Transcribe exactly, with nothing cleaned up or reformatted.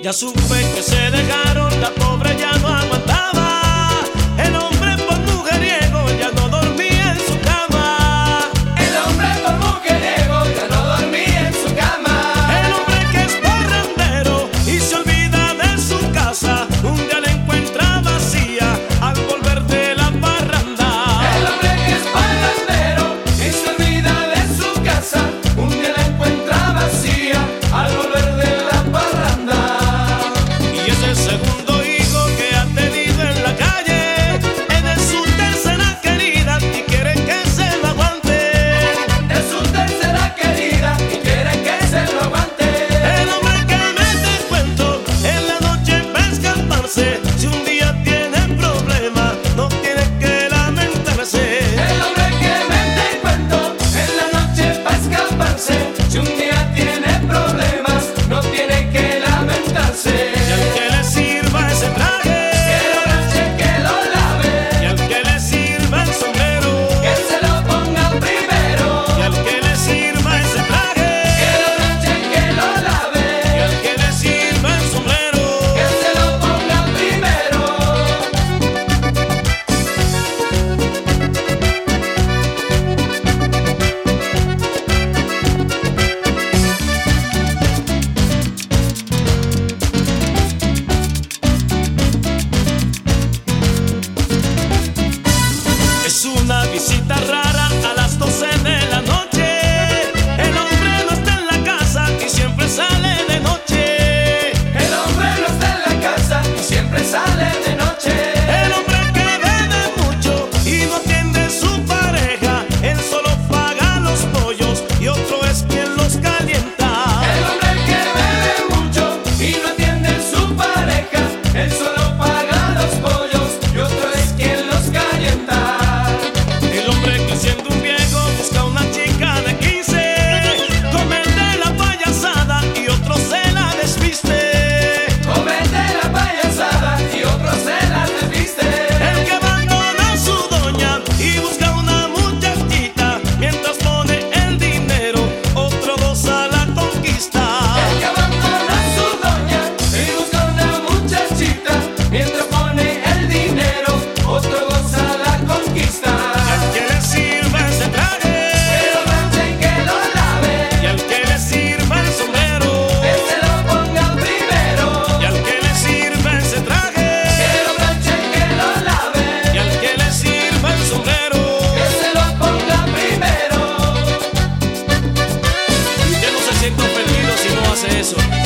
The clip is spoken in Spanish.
Ya supe que se dejaron, la pobre ya no aguantaba. El hombre por mujeriego ya no dormía en su cama. El hombre por mujeriego ya no dormía en su cama. El hombre que es parrandero y se olvida de su casa, un día la encuentra vacía al volver de la parranda. El hombre que es parrandero y se olvida de su casa, un día la encuentra vacía al volver de la parranda. Y es el segundo hijo que ha tenido en la calle, él es su tercera querida y quiere que se lo aguante. Es su tercera querida y quiere que se lo aguante. El hombre que mete cuento en la noche para escaparse, si un día tiene problemas no tiene que lamentarse. El hombre que mete cuento en la noche para escaparse, si un día tiene problemas no tiene que lamentarse. Y al que le sirva ese traje, Que lo planche, que lo lave, y al que le sirva el sombrero, que se lo ponga primero. y al que le sirva ese traje, Que lo planche, que lo lave, y al que le sirva el sombrero. que se lo ponga primero. Es una visita rara a las doce de la noche. El hombre no está en la casa y siempre sale de noche. El hombre no está en la casa y siempre sale de noche. El hombre que bebe mucho y no atiende su pareja, él solo paga los pollos y otro es quien los calienta. El hombre que bebe mucho y no atiende a su pareja, él solo paga los pollos y otro es quien los calienta. El hombre que siendo un viejo busca una chica de quince, comete la payasada y otro se la desviste. Comete la payasada y otro se la desviste. El que abandona a su doña y busca una muchachita, mientras pone el dinero, otro goza la conquista. El que abandona a su doña y busca una muchachita, mientras pone el dinero, otro goza la conquista. Y al que le sirva ese traje, Que lo planche, que lo lave, y al que le sirva el sombrero, que se lo ponga primero. y al que le sirva ese traje, Que lo planche, que lo lave, y al que le sirva el sombrero. que se lo ponga primero. Y usted no se sienta ofendido si no hace eso.